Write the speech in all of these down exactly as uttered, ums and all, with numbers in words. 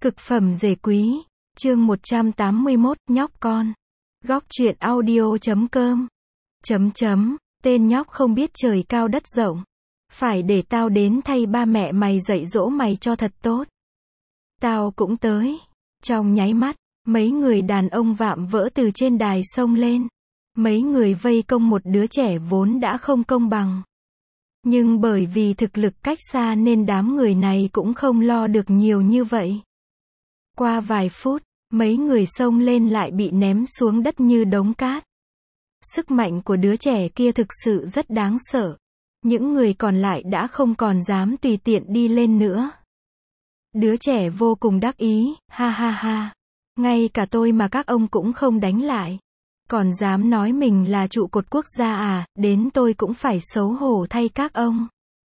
Cực phẩm rể quý, chương một trăm tám mươi mốt, nhóc con. Góc truyện audio chấm com. Chấm chấm, tên nhóc không biết trời cao đất rộng. Phải để tao đến thay ba mẹ mày dạy dỗ mày cho thật tốt. Tao cũng tới. Trong nháy mắt, mấy người đàn ông vạm vỡ từ trên đài xông lên. Mấy người vây công một đứa trẻ vốn đã không công bằng. Nhưng bởi vì thực lực cách xa nên đám người này cũng không lo được nhiều như vậy. Qua vài phút, mấy người xông lên lại bị ném xuống đất như đống cát. Sức mạnh của đứa trẻ kia thực sự rất đáng sợ. Những người còn lại đã không còn dám tùy tiện đi lên nữa. Đứa trẻ vô cùng đắc ý, ha ha ha. Ngay cả tôi mà các ông cũng không đánh lại. Còn dám nói mình là trụ cột quốc gia à, đến tôi cũng phải xấu hổ thay các ông.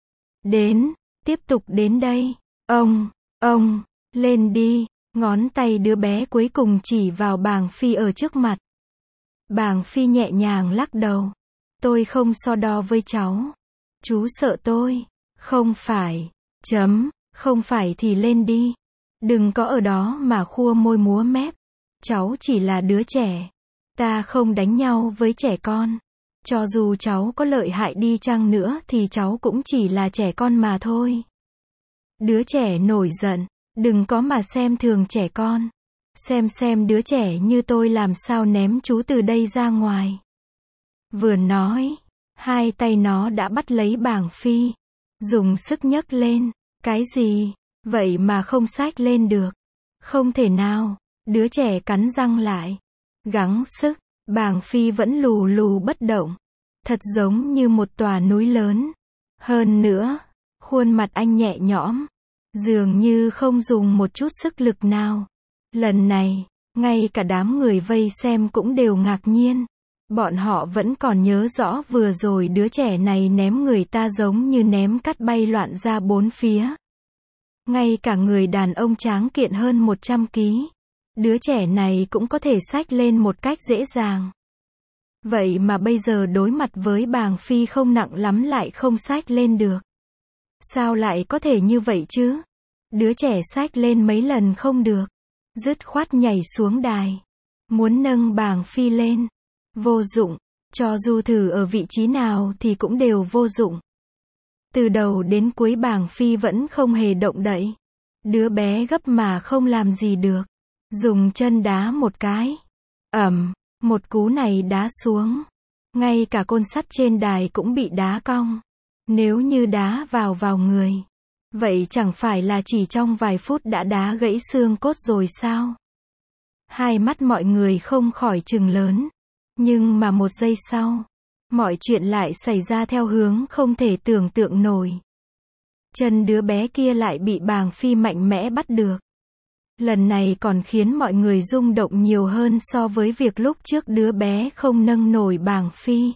Đến, tiếp tục đến đây. Ông, ông, lên đi. Ngón tay đứa bé cuối cùng chỉ vào Bàng Phi ở trước mặt. Bàng Phi nhẹ nhàng lắc đầu. Tôi không so đo với cháu. Chú sợ tôi. Không phải. Chấm. Không phải thì lên đi. Đừng có ở đó mà khua môi múa mép. Cháu chỉ là đứa trẻ. Ta không đánh nhau với trẻ con. Cho dù cháu có lợi hại đi chăng nữa thì cháu cũng chỉ là trẻ con mà thôi. Đứa trẻ nổi giận. Đừng có mà xem thường trẻ con. Xem xem đứa trẻ như tôi làm sao ném chú từ đây ra ngoài. Vừa nói, hai tay nó đã bắt lấy Bàng Phi. Dùng sức nhấc lên. Cái gì? Vậy mà không xách lên được. Không thể nào. Đứa trẻ cắn răng lại. Gắng sức. Bàng Phi vẫn lù lù bất động. Thật giống như một tòa núi lớn. Hơn nữa, khuôn mặt anh nhẹ nhõm. Dường như không dùng một chút sức lực nào. Lần này, ngay cả đám người vây xem cũng đều ngạc nhiên. Bọn họ vẫn còn nhớ rõ vừa rồi đứa trẻ này ném người ta giống như ném cát bay loạn ra bốn phía. Ngay cả người đàn ông tráng kiện hơn một trăm ký. Đứa trẻ này cũng có thể xách lên một cách dễ dàng. Vậy mà bây giờ đối mặt với Bàng Phi không nặng lắm lại không xách lên được. Sao lại có thể như vậy chứ? Đứa trẻ xách lên mấy lần không được. Dứt khoát nhảy xuống đài. Muốn nâng Bàng Phi lên. Vô dụng. Cho dù thử ở vị trí nào thì cũng đều vô dụng. Từ đầu đến cuối Bàng Phi vẫn không hề động đậy. Đứa bé gấp mà không làm gì được. Dùng chân đá một cái. Ầm, một cú này đá xuống. Ngay cả côn sắt trên đài cũng bị đá cong. Nếu như đá vào vào người. Vậy chẳng phải là chỉ trong vài phút đã đá gãy xương cốt rồi sao? Hai mắt mọi người không khỏi trừng lớn. Nhưng mà một giây sau, mọi chuyện lại xảy ra theo hướng không thể tưởng tượng nổi. Chân đứa bé kia lại bị Bàng Phi mạnh mẽ bắt được. Lần này còn khiến mọi người rung động nhiều hơn so với việc lúc trước đứa bé không nâng nổi Bàng Phi.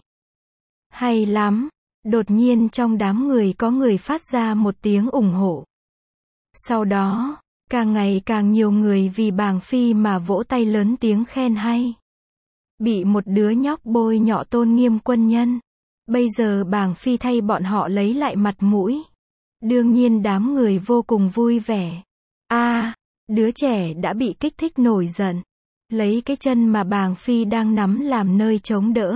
Hay lắm! Đột nhiên trong đám người có người phát ra một tiếng ủng hộ. Sau đó, càng ngày càng nhiều người vì Bàng Phi mà vỗ tay lớn tiếng khen hay. Bị một đứa nhóc bôi nhọ tôn nghiêm quân nhân. Bây giờ Bàng Phi thay bọn họ lấy lại mặt mũi. Đương nhiên đám người vô cùng vui vẻ. A, à, đứa trẻ đã bị kích thích nổi giận. Lấy cái chân mà Bàng Phi đang nắm làm nơi chống đỡ.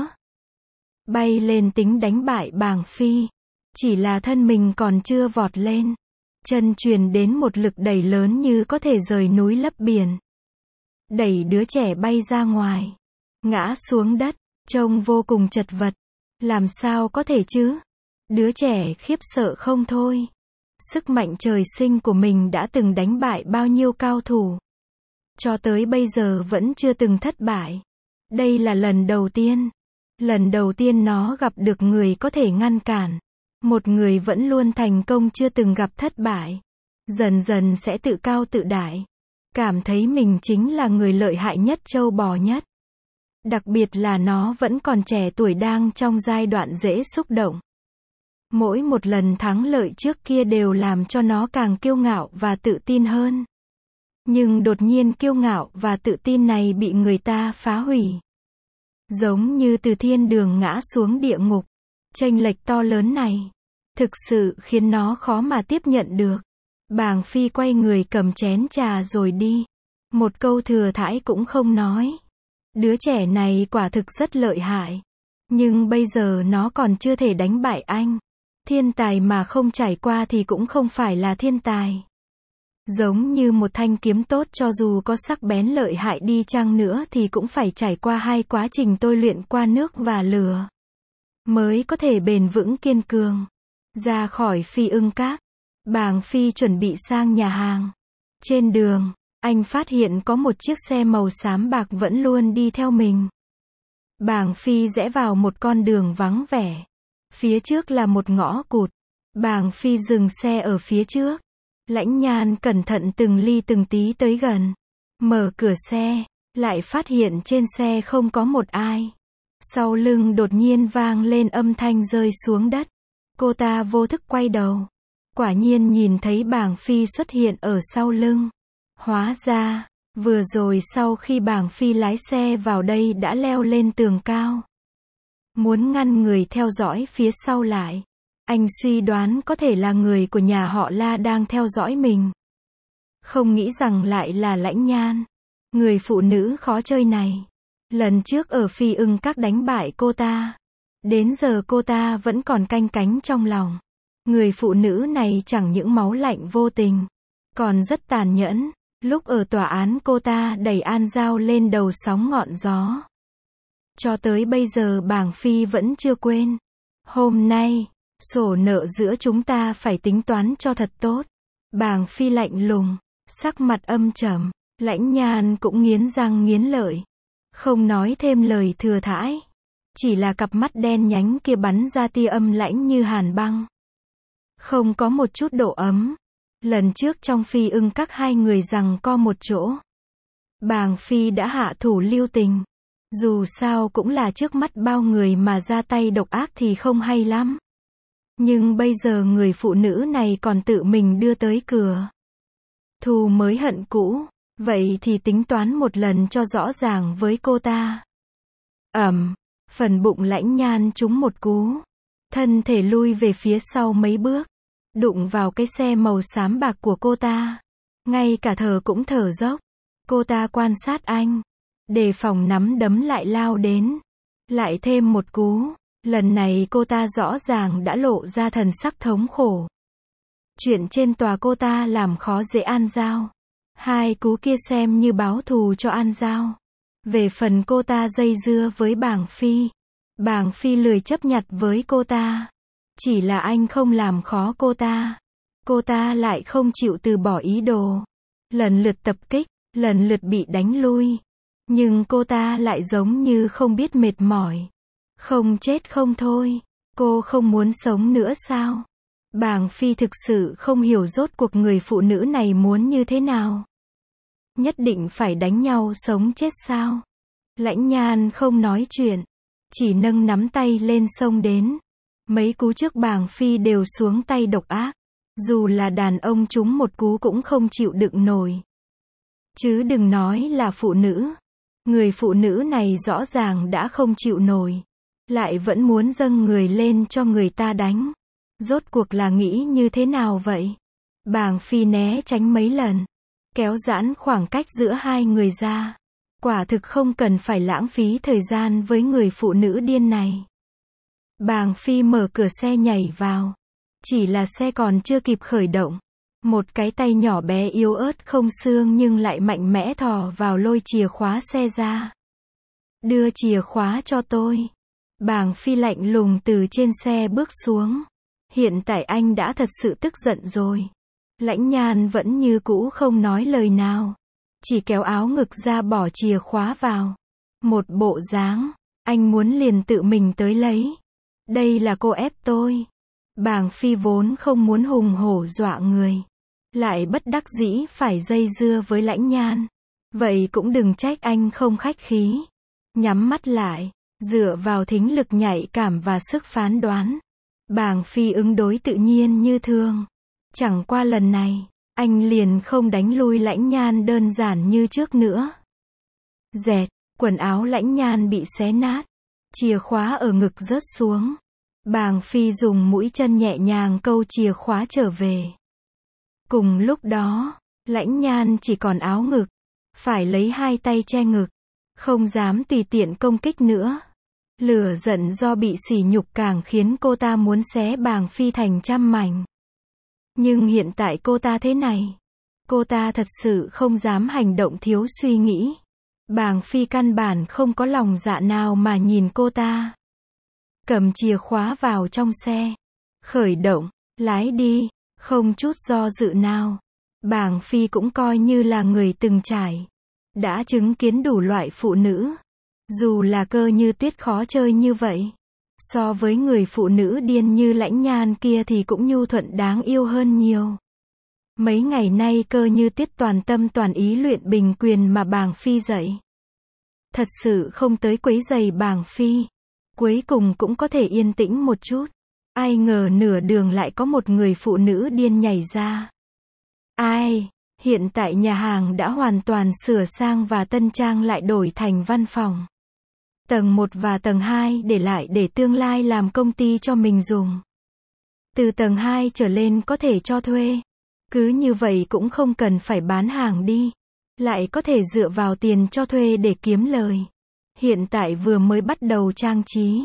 Bay lên tính đánh bại Bàng Phi. Chỉ là thân mình còn chưa vọt lên. Chân truyền đến một lực đẩy lớn như có thể rời núi lấp biển. Đẩy đứa trẻ bay ra ngoài. Ngã xuống đất, trông vô cùng chật vật. Làm sao có thể chứ? Đứa trẻ khiếp sợ không thôi. Sức mạnh trời sinh của mình đã từng đánh bại bao nhiêu cao thủ. Cho tới bây giờ vẫn chưa từng thất bại. Đây là lần đầu tiên. Lần đầu tiên nó gặp được người có thể ngăn cản. Một người vẫn luôn thành công chưa từng gặp thất bại. Dần dần sẽ tự cao tự đại. Cảm thấy mình chính là người lợi hại nhất trâu bò nhất. Đặc biệt là nó vẫn còn trẻ tuổi đang trong giai đoạn dễ xúc động. Mỗi một lần thắng lợi trước kia đều làm cho nó càng kiêu ngạo và tự tin hơn. Nhưng đột nhiên kiêu ngạo và tự tin này bị người ta phá hủy. Giống như từ thiên đường ngã xuống địa ngục. Chênh lệch to lớn này. Thực sự khiến nó khó mà tiếp nhận được. Bàng Phi quay người cầm chén trà rồi đi. Một câu thừa thãi cũng không nói. Đứa trẻ này quả thực rất lợi hại. Nhưng bây giờ nó còn chưa thể đánh bại anh. Thiên tài mà không trải qua thì cũng không phải là thiên tài. Giống như một thanh kiếm tốt, cho dù có sắc bén lợi hại đi chăng nữa thì cũng phải trải qua hai quá trình tôi luyện qua nước và lửa, mới có thể bền vững kiên cường. Ra khỏi Phi Ưng Các, Bàng Phi chuẩn bị sang nhà hàng. Trên đường, anh phát hiện có một chiếc xe màu xám bạc vẫn luôn đi theo mình. Bàng Phi rẽ vào một con đường vắng vẻ. Phía trước là một ngõ cụt. Bàng Phi dừng xe ở phía trước. Lãnh Nhan cẩn thận từng ly từng tí tới gần. Mở cửa xe, lại phát hiện trên xe không có một ai. Sau lưng đột nhiên vang lên âm thanh rơi xuống đất. Cô ta vô thức quay đầu. Quả nhiên nhìn thấy Bàng Phi xuất hiện ở sau lưng. Hóa ra, vừa rồi sau khi Bàng Phi lái xe vào đây đã leo lên tường cao. Muốn ngăn người theo dõi phía sau lại. Anh suy đoán có thể là người của nhà họ La đang theo dõi mình. Không nghĩ rằng lại là Lãnh Nhan. Người phụ nữ khó chơi này. Lần trước ở Phi Ưng Các đánh bại cô ta. Đến giờ cô ta vẫn còn canh cánh trong lòng. Người phụ nữ này chẳng những máu lạnh vô tình, còn rất tàn nhẫn. Lúc ở tòa án cô ta đẩy An Giao lên đầu sóng ngọn gió. Cho tới bây giờ Bàng Phi vẫn chưa quên. Hôm nay, sổ nợ giữa chúng ta phải tính toán cho thật tốt. Bàng Phi lạnh lùng, sắc mặt âm trầm. Lãnh Nhan cũng nghiến răng nghiến lợi, không nói thêm lời thừa thãi. Chỉ là cặp mắt đen nhánh kia bắn ra tia âm lãnh như hàn băng. Không có một chút độ ấm. Lần trước trong Phi Ưng Các hai người giằng co một chỗ. Bàng Phi đã hạ thủ lưu tình. Dù sao cũng là trước mắt bao người mà ra tay độc ác thì không hay lắm. Nhưng bây giờ người phụ nữ này còn tự mình đưa tới cửa. Thù mới hận cũ. Vậy thì tính toán một lần cho rõ ràng với cô ta. Ầm, phần bụng Lãnh Nhan trúng một cú. Thân thể lui về phía sau mấy bước. Đụng vào cái xe màu xám bạc của cô ta. Ngay cả thở cũng thở dốc. Cô ta quan sát anh. Đề phòng nắm đấm lại lao đến. Lại thêm một cú. Lần này cô ta rõ ràng đã lộ ra thần sắc thống khổ. Chuyện trên tòa cô ta làm khó dễ An Giao. Hai cú kia xem như báo thù cho An Giao. Về phần cô ta dây dưa với Bàng Phi. Bàng Phi lười chấp nhặt với cô ta. Chỉ là anh không làm khó cô ta. Cô ta lại không chịu từ bỏ ý đồ. Lần lượt tập kích, lần lượt bị đánh lui. Nhưng cô ta lại giống như không biết mệt mỏi. Không chết không thôi. Cô không muốn sống nữa sao? Bàng Phi thực sự không hiểu rốt cuộc người phụ nữ này muốn như thế nào. Nhất định phải đánh nhau sống chết sao? Lãnh Nhan không nói chuyện. Chỉ nâng nắm tay lên xông đến. Mấy cú trước Bàng Phi đều xuống tay độc ác. Dù là đàn ông chúng một cú cũng không chịu đựng nổi. Chứ đừng nói là phụ nữ. Người phụ nữ này rõ ràng đã không chịu nổi. Lại vẫn muốn dâng người lên cho người ta đánh. Rốt cuộc là nghĩ như thế nào vậy? Bàng Phi né tránh mấy lần. Kéo giãn khoảng cách giữa hai người ra. Quả thực không cần phải lãng phí thời gian với người phụ nữ điên này. Bàng Phi mở cửa xe nhảy vào. Chỉ là xe còn chưa kịp khởi động. Một cái tay nhỏ bé yếu ớt không xương nhưng lại mạnh mẽ thò vào lôi chìa khóa xe ra. Đưa chìa khóa cho tôi. Bàng Phi lạnh lùng từ trên xe bước xuống. Hiện tại anh đã thật sự tức giận rồi. Lãnh Nhan vẫn như cũ không nói lời nào. Chỉ kéo áo ngực ra bỏ chìa khóa vào. Một bộ dáng, anh muốn liền tự mình tới lấy. Đây là cô ép tôi. Bàng Phi vốn không muốn hùng hổ dọa người. Lại bất đắc dĩ phải dây dưa với Lãnh Nhan. Vậy cũng đừng trách anh không khách khí. Nhắm mắt lại, dựa vào thính lực nhạy cảm và sức phán đoán. Bàng Phi ứng đối tự nhiên như thường. Chẳng qua lần này, anh liền không đánh lui Lãnh Nhan đơn giản như trước nữa. Dẹt, quần áo Lãnh Nhan bị xé nát. Chìa khóa ở ngực rớt xuống. Bàng Phi dùng mũi chân nhẹ nhàng câu chìa khóa trở về. Cùng lúc đó, Lãnh Nhan chỉ còn áo ngực, phải lấy hai tay che ngực, không dám tùy tiện công kích nữa. Lửa giận do bị sỉ nhục càng khiến cô ta muốn xé Bàng Phi thành trăm mảnh. Nhưng hiện tại cô ta thế này, cô ta thật sự không dám hành động thiếu suy nghĩ. Bàng Phi căn bản không có lòng dạ nào mà nhìn cô ta. Cầm chìa khóa vào trong xe, khởi động, lái đi, không chút do dự nào. Bàng Phi cũng coi như là người từng trải, đã chứng kiến đủ loại phụ nữ. Dù là Cơ Như Tuyết khó chơi như vậy, so với người phụ nữ điên như Lãnh Nhan kia thì cũng nhu thuận đáng yêu hơn nhiều. Mấy ngày nay Cơ Như Tuyết toàn tâm toàn ý luyện bình quyền mà Bàng Phi dạy. Thật sự không tới quấy rầy Bàng Phi. Cuối cùng cũng có thể yên tĩnh một chút. Ai ngờ nửa đường lại có một người phụ nữ điên nhảy ra. Ai? Hiện tại nhà hàng đã hoàn toàn sửa sang và tân trang lại đổi thành văn phòng. Tầng một và tầng hai để lại để tương lai làm công ty cho mình dùng. Từ tầng hai trở lên có thể cho thuê. Cứ như vậy cũng không cần phải bán hàng đi. Lại có thể dựa vào tiền cho thuê để kiếm lời. Hiện tại vừa mới bắt đầu trang trí.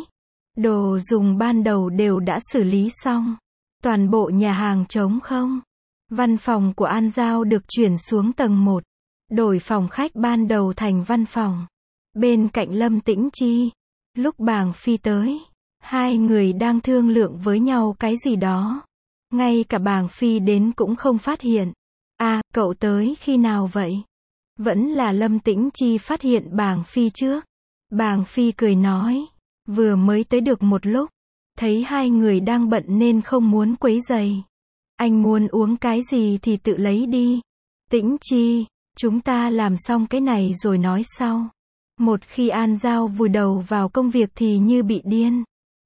Đồ dùng ban đầu đều đã xử lý xong. Toàn bộ nhà hàng trống không. Văn phòng của An Giao được chuyển xuống tầng một. Đổi phòng khách ban đầu thành văn phòng. Bên cạnh Lâm Tĩnh Chi. Lúc Bàng Phi tới, hai người đang thương lượng với nhau cái gì đó. Ngay cả Bàng Phi đến cũng không phát hiện. À, cậu tới khi nào vậy? Vẫn là Lâm Tĩnh Chi phát hiện Bàng Phi trước. Bàng Phi cười nói, vừa mới tới được một lúc, thấy hai người đang bận nên không muốn quấy rầy. Anh muốn uống cái gì thì tự lấy đi. Tĩnh Chi, chúng ta làm xong cái này rồi nói sau. Một khi An Giao vùi đầu vào công việc thì như bị điên.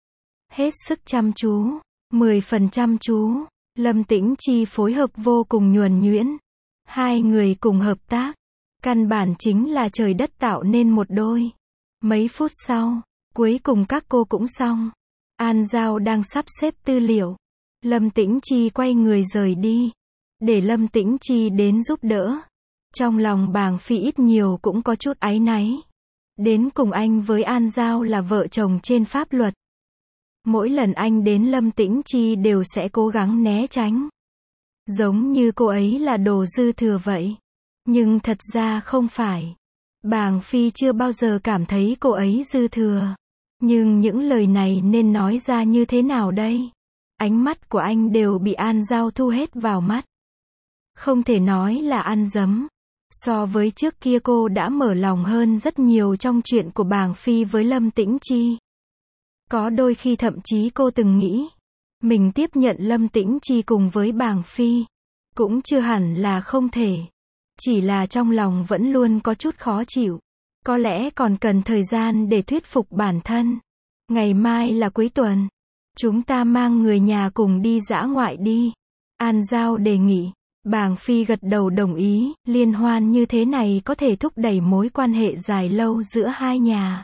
Hết sức chăm chú, mười phần chăm chú. Lâm Tĩnh Chi phối hợp vô cùng nhuần nhuyễn. Hai người cùng hợp tác. Căn bản chính là trời đất tạo nên một đôi. Mấy phút sau, cuối cùng các cô cũng xong. An Giao đang sắp xếp tư liệu. Lâm Tĩnh Chi quay người rời đi. Để Lâm Tĩnh Chi đến giúp đỡ. Trong lòng Bàng Phi ít nhiều cũng có chút áy náy. Đến cùng anh với An Giao là vợ chồng trên pháp luật. Mỗi lần anh đến Lâm Tĩnh Chi đều sẽ cố gắng né tránh. Giống như cô ấy là đồ dư thừa vậy. Nhưng thật ra không phải. Bàng Phi chưa bao giờ cảm thấy cô ấy dư thừa. Nhưng những lời này nên nói ra như thế nào đây? Ánh mắt của anh đều bị An Giao thu hết vào mắt. Không thể nói là ăn dấm. So với trước kia cô đã mở lòng hơn rất nhiều trong chuyện của Bàng Phi với Lâm Tĩnh Chi. Có đôi khi thậm chí cô từng nghĩ, mình tiếp nhận Lâm Tĩnh Chi cùng với Bàng Phi, cũng chưa hẳn là không thể. Chỉ là trong lòng vẫn luôn có chút khó chịu. Có lẽ còn cần thời gian để thuyết phục bản thân. Ngày mai là cuối tuần. Chúng ta mang người nhà cùng đi dã ngoại đi. An Giao đề nghị. Bàng Phi gật đầu đồng ý. Liên hoan như thế này có thể thúc đẩy mối quan hệ dài lâu giữa hai nhà.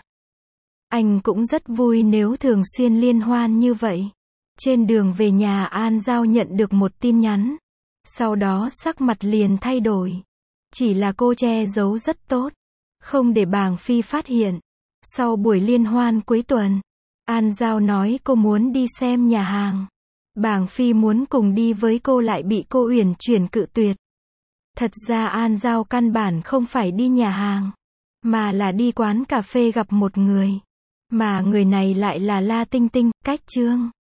Anh cũng rất vui nếu thường xuyên liên hoan như vậy. Trên đường về nhà An Giao nhận được một tin nhắn. Sau đó sắc mặt liền thay đổi. Chỉ là cô che giấu rất tốt. Không để Bàng Phi phát hiện. Sau buổi liên hoan cuối tuần, An Giao nói cô muốn đi xem nhà hàng. Bàng Phi muốn cùng đi với cô lại bị cô uyển chuyển cự tuyệt. Thật ra An Giao căn bản không phải đi nhà hàng, mà là đi quán cà phê gặp một người. Mà người này lại là La Tinh Tinh, Cách Trương.